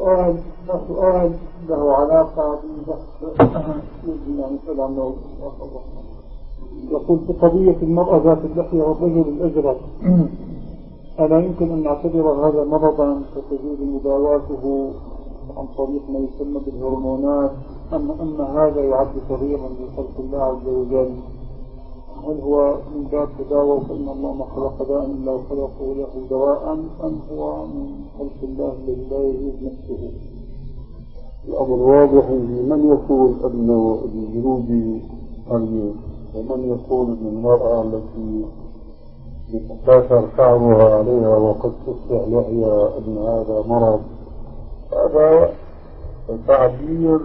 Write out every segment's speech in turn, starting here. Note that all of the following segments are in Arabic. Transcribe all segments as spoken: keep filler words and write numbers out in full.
سؤال سؤال له علاقة ببحث يعني عنه. يقول في قضية المرأة ذات اللحية والرجل الأزرق، ألا يمكن أن نعتبر هذا مرضا فتجوز مداواته عن طريق ما يسمى بالهرمونات، أم أن هذا يعد تغييرا لخلق الله عز وجل؟ هل هو من باب تداوى فإن الله ما خلق داء إلا وخلقه له دواء، أم هو من خلق الله الذي لا يجوز نفسه؟ الأمر واضح. من يقول أنه الجلود قليل، ومن يقول أن المرأة التي يتكاثر شعرها عليها وقد تصبح لحية أن هذا مرض. هذا تعبير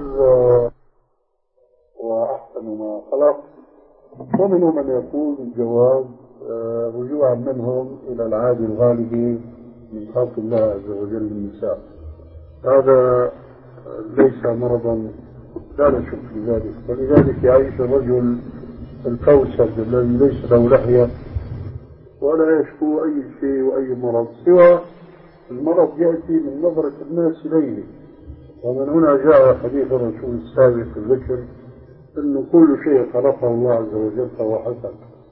وأحسن ما خلق. ومنهم من يقول الجواز رجوعا منهم إلى العادة الغالبة من خلق الله عز وجل للنساء. هذا ليس مرضا لا نشك في ذلك. ولذلك يعيش الرجل الكوسج الذي ليس له لحية ولا يشكو أي شيء وأي مرض، سوى المرض يأتي من نظرة الناس إليه. ومن هنا جاء حديث الرسول السابق الذكر أن كل شيء خلقه الله عز وجل فهو حسن.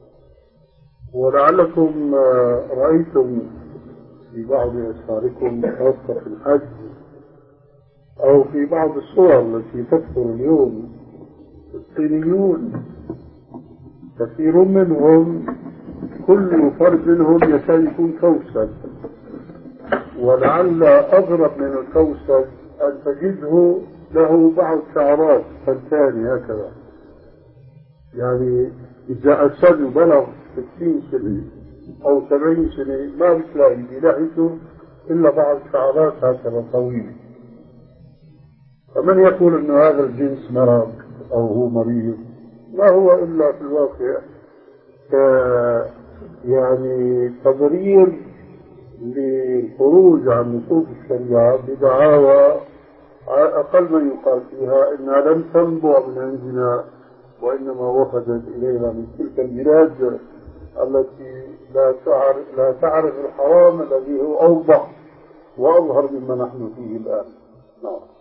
ولعلكم رأيتم في بعض أسفاركم خاصة في الحج أو في بعض الصور التي تكثر اليوم الصينيون، كثير منهم كل فرد منهم يكاد يكون كوسج، ولعل أغرب من الكوسج أن تجده له بعض شعرات فلتاني هكذا. يعني إذا أسد بلغ ستين سنة أو سبعين سنة ما بتلاقي بلحيته إلا بعض شعرات هكذا طويلة. فمن يقول أن هذا الجنس مرض أو هو مريض ما هو إلا في الواقع يعني تبرير للخروج عن نصوص الشريعة بدعاوى أقل ما يقال فيها إنها لم تنبع من عندنا وإنما وفدت إلينا من تلك البلاد التي لا تعرف, لا تعرف الحرام الذي هو أوضح وأظهر مما نحن فيه الآن. نعم.